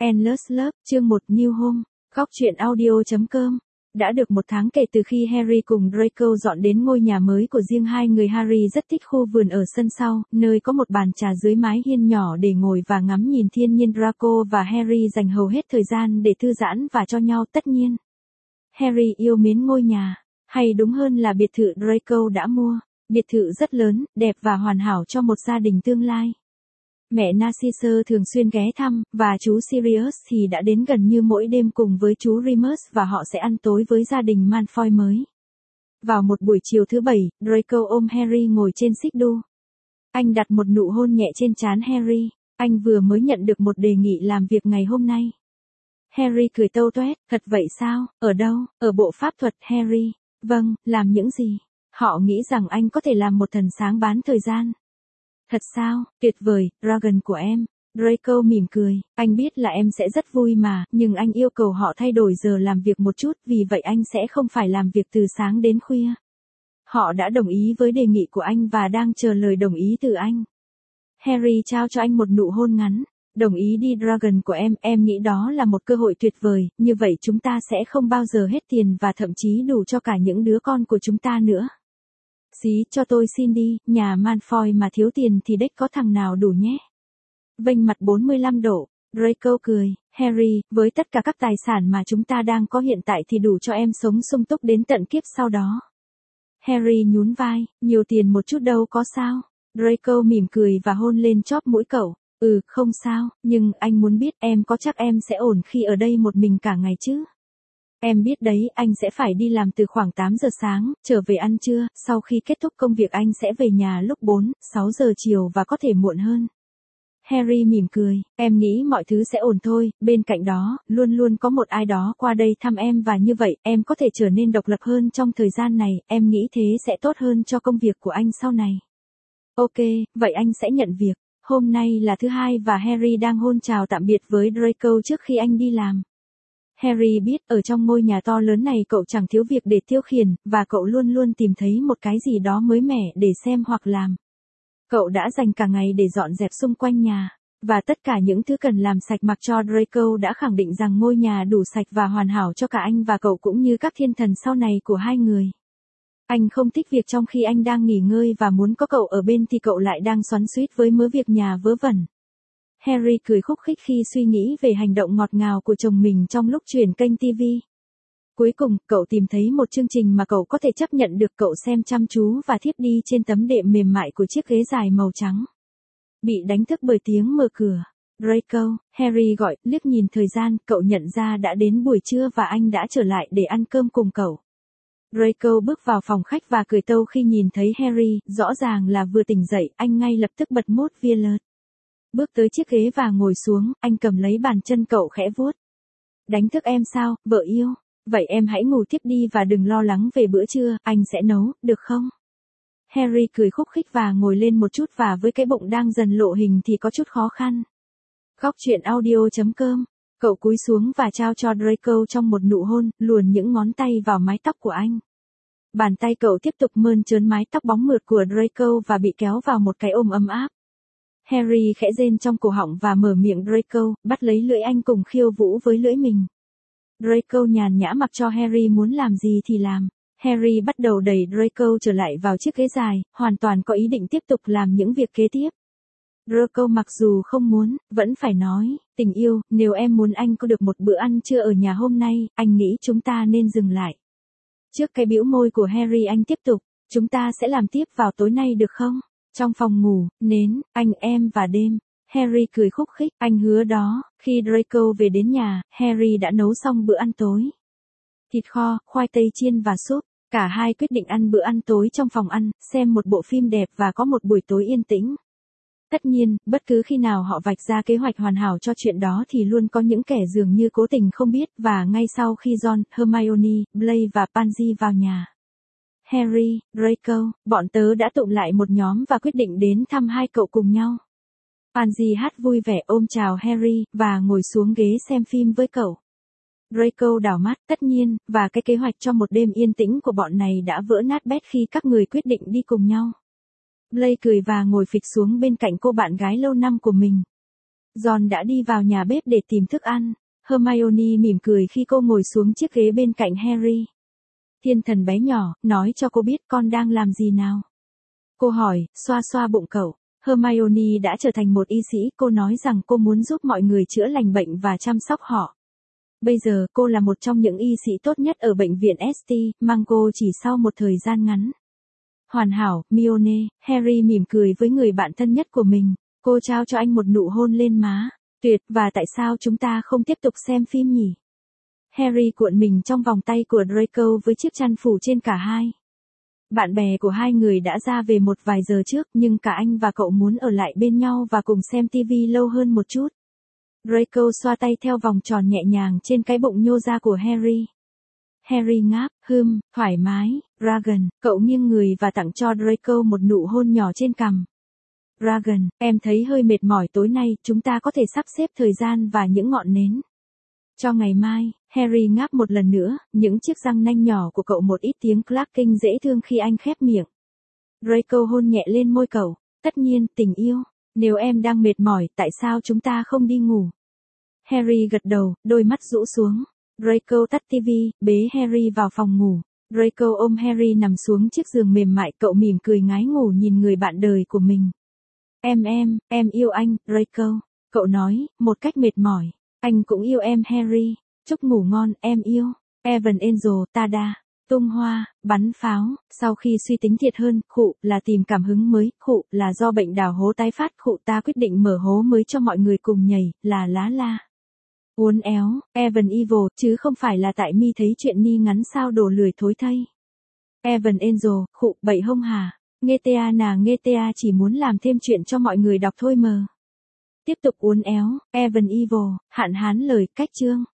Endless Love, chương 1 New Home, góc truyện audio.com. Đã được một tháng kể từ khi Harry cùng Draco dọn đến ngôi nhà mới của riêng hai người. Harry rất thích khu vườn ở sân sau, nơi có một bàn trà dưới mái hiên nhỏ để ngồi và ngắm nhìn thiên nhiên. Draco và Harry dành hầu hết thời gian để thư giãn và cho nhau tất nhiên. Harry yêu mến ngôi nhà, hay đúng hơn là biệt thự Draco đã mua. Biệt thự rất lớn, đẹp và hoàn hảo cho một gia đình tương lai. Mẹ Narcissa thường xuyên ghé thăm, và chú Sirius thì đã đến gần như mỗi đêm cùng với chú Remus và họ sẽ ăn tối với gia đình Malfoy mới. Vào một buổi chiều thứ Bảy, Draco ôm Harry ngồi trên xích đu. Anh đặt một nụ hôn nhẹ trên trán Harry, anh vừa mới nhận được một đề nghị làm việc ngày hôm nay. Harry cười tâu toét, thật vậy sao, ở đâu, ở bộ pháp thuật. Harry, vâng, làm những gì? Họ nghĩ rằng anh có thể làm một thần sáng bán thời gian. Thật sao, tuyệt vời, Dragon của em. Draco mỉm cười, anh biết là em sẽ rất vui mà, nhưng anh yêu cầu họ thay đổi giờ làm việc một chút, vì vậy anh sẽ không phải làm việc từ sáng đến khuya. Họ đã đồng ý với đề nghị của anh và đang chờ lời đồng ý từ anh. Harry trao cho anh một nụ hôn ngắn. Đồng ý đi Dragon của em nghĩ đó là một cơ hội tuyệt vời, như vậy chúng ta sẽ không bao giờ hết tiền và thậm chí đủ cho cả những đứa con của chúng ta nữa. Xí, cho tôi xin đi, nhà Malfoy mà thiếu tiền thì đếch có thằng nào đủ nhé. Vênh mặt 45 độ, Draco cười, Harry, với tất cả các tài sản mà chúng ta đang có hiện tại thì đủ cho em sống sung túc đến tận kiếp sau đó. Harry nhún vai, nhiều tiền một chút đâu có sao. Draco mỉm cười và hôn lên chóp mũi cậu. Không sao, nhưng anh muốn biết em có chắc em sẽ ổn khi ở đây một mình cả ngày chứ? Em biết đấy, anh sẽ phải đi làm từ khoảng 8 giờ sáng, trở về ăn trưa, sau khi kết thúc công việc anh sẽ về nhà lúc 4, 6 giờ chiều và có thể muộn hơn. Harry mỉm cười, em nghĩ mọi thứ sẽ ổn thôi, bên cạnh đó, luôn luôn có một ai đó qua đây thăm em và như vậy, em có thể trở nên độc lập hơn trong thời gian này, em nghĩ thế sẽ tốt hơn cho công việc của anh sau này. Ok, vậy anh sẽ nhận việc. Hôm nay là thứ Hai và Harry đang hôn chào tạm biệt với Draco trước khi anh đi làm. Harry biết ở trong ngôi nhà to lớn này cậu chẳng thiếu việc để tiêu khiển, và cậu luôn luôn tìm thấy một cái gì đó mới mẻ để xem hoặc làm. Cậu đã dành cả ngày để dọn dẹp xung quanh nhà, và tất cả những thứ cần làm sạch mặc cho Draco đã khẳng định rằng ngôi nhà đủ sạch và hoàn hảo cho cả anh và cậu cũng như các thiên thần sau này của hai người. Anh không thích việc trong khi anh đang nghỉ ngơi và muốn có cậu ở bên thì cậu lại đang xoắn xuýt với mớ việc nhà vớ vẩn. Harry cười khúc khích khi suy nghĩ về hành động ngọt ngào của chồng mình trong lúc chuyển kênh TV. Cuối cùng, cậu tìm thấy một chương trình mà cậu có thể chấp nhận được. Cậu xem chăm chú và thiếp đi trên tấm đệm mềm mại của chiếc ghế dài màu trắng. Bị đánh thức bởi tiếng mở cửa. Draco, Harry gọi, liếc nhìn thời gian, cậu nhận ra đã đến buổi trưa và anh đã trở lại để ăn cơm cùng cậu. Draco bước vào phòng khách và cười tâu khi nhìn thấy Harry, rõ ràng là vừa tỉnh dậy, anh ngay lập tức bật mốt Violet. Bước tới chiếc ghế và ngồi xuống, anh cầm lấy bàn chân cậu khẽ vuốt. Đánh thức em sao, vợ yêu? Vậy em hãy ngủ tiếp đi và đừng lo lắng về bữa trưa, anh sẽ nấu, được không? Harry cười khúc khích và ngồi lên một chút và với cái bụng đang dần lộ hình thì có chút khó khăn. Góc truyện audio.com. Cậu cúi xuống và trao cho Draco trong một nụ hôn, luồn những ngón tay vào mái tóc của anh. Bàn tay cậu tiếp tục mơn trớn mái tóc bóng mượt của Draco và bị kéo vào một cái ôm ấm áp. Harry khẽ rên trong cổ họng và mở miệng Draco, bắt lấy lưỡi anh cùng khiêu vũ với lưỡi mình. Draco nhàn nhã mặc cho Harry muốn làm gì thì làm. Harry bắt đầu đẩy Draco trở lại vào chiếc ghế dài, hoàn toàn có ý định tiếp tục làm những việc kế tiếp. Draco mặc dù không muốn, vẫn phải nói, tình yêu, nếu em muốn anh có được một bữa ăn trưa ở nhà hôm nay, anh nghĩ chúng ta nên dừng lại. Trước cái bĩu môi của Harry anh tiếp tục, chúng ta sẽ làm tiếp vào tối nay được không? Trong phòng ngủ, nến, anh em và đêm. Harry cười khúc khích, anh hứa đó. Khi Draco về đến nhà, Harry đã nấu xong bữa ăn tối. Thịt kho, khoai tây chiên và súp. Cả hai quyết định ăn bữa ăn tối trong phòng ăn, xem một bộ phim đẹp và có một buổi tối yên tĩnh. Tất nhiên, bất cứ khi nào họ vạch ra kế hoạch hoàn hảo cho chuyện đó thì luôn có những kẻ dường như cố tình không biết và ngay sau khi Ron, Hermione, Blaise và Pansy vào nhà. Harry, Draco, bọn tớ đã tụ lại một nhóm và quyết định đến thăm hai cậu cùng nhau. Pansy hát vui vẻ ôm chào Harry và ngồi xuống ghế xem phim với cậu. Draco đảo mắt, tất nhiên, và cái kế hoạch cho một đêm yên tĩnh của bọn này đã vỡ nát bét khi các người quyết định đi cùng nhau. Blaise cười và ngồi phịch xuống bên cạnh cô bạn gái lâu năm của mình. Ron đã đi vào nhà bếp để tìm thức ăn. Hermione mỉm cười khi cô ngồi xuống chiếc ghế bên cạnh Harry. Thiên thần bé nhỏ, nói cho cô biết con đang làm gì nào. Cô hỏi, xoa xoa bụng cậu. Hermione đã trở thành một y sĩ, cô nói rằng cô muốn giúp mọi người chữa lành bệnh và chăm sóc họ. Bây giờ cô là một trong những y sĩ tốt nhất ở bệnh viện St. Mungo chỉ sau một thời gian ngắn. Hoàn hảo, Hermione, Harry mỉm cười với người bạn thân nhất của mình. Cô trao cho anh một nụ hôn lên má. Tuyệt, và tại sao chúng ta không tiếp tục xem phim nhỉ? Harry cuộn mình trong vòng tay của Draco với chiếc chăn phủ trên cả hai. Bạn bè của hai người đã ra về một vài giờ trước, nhưng cả anh và cậu muốn ở lại bên nhau và cùng xem TV lâu hơn một chút. Draco xoa tay theo vòng tròn nhẹ nhàng trên cái bụng nhô ra của Harry. Harry ngáp, thoải mái. Dragon, cậu nghiêng người và tặng cho Draco một nụ hôn nhỏ trên cằm. Dragon, em thấy hơi mệt mỏi tối nay, chúng ta có thể sắp xếp thời gian và những ngọn nến cho ngày mai. Harry ngáp một lần nữa, những chiếc răng nanh nhỏ của cậu một ít tiếng clacking dễ thương khi anh khép miệng. Draco hôn nhẹ lên môi cậu. Tất nhiên, tình yêu. Nếu em đang mệt mỏi, tại sao chúng ta không đi ngủ? Harry gật đầu, đôi mắt rũ xuống. Draco tắt TV, bế Harry vào phòng ngủ. Draco ôm Harry nằm xuống chiếc giường mềm mại, cậu mỉm cười ngái ngủ nhìn người bạn đời của mình. Em yêu anh, Draco. Cậu nói, một cách mệt mỏi. Anh cũng yêu em Harry. Chúc ngủ ngon, em yêu. Evan Angel, tada. Tung hoa, bắn pháo. Sau khi suy tính thiệt hơn, là tìm cảm hứng mới, là do bệnh đào hố tái phát, ta quyết định mở hố mới cho mọi người cùng nhảy, là lá la. Uốn éo, Evan Evil, chứ không phải là tại mi thấy chuyện ni ngắn sao đổ lười thối thây. Evan Angel, bậy hông hả? Nghe ta chỉ muốn làm thêm chuyện cho mọi người đọc thôi mờ. Tiếp tục uốn éo, Evan Evil, hạn hán lời, cách chương.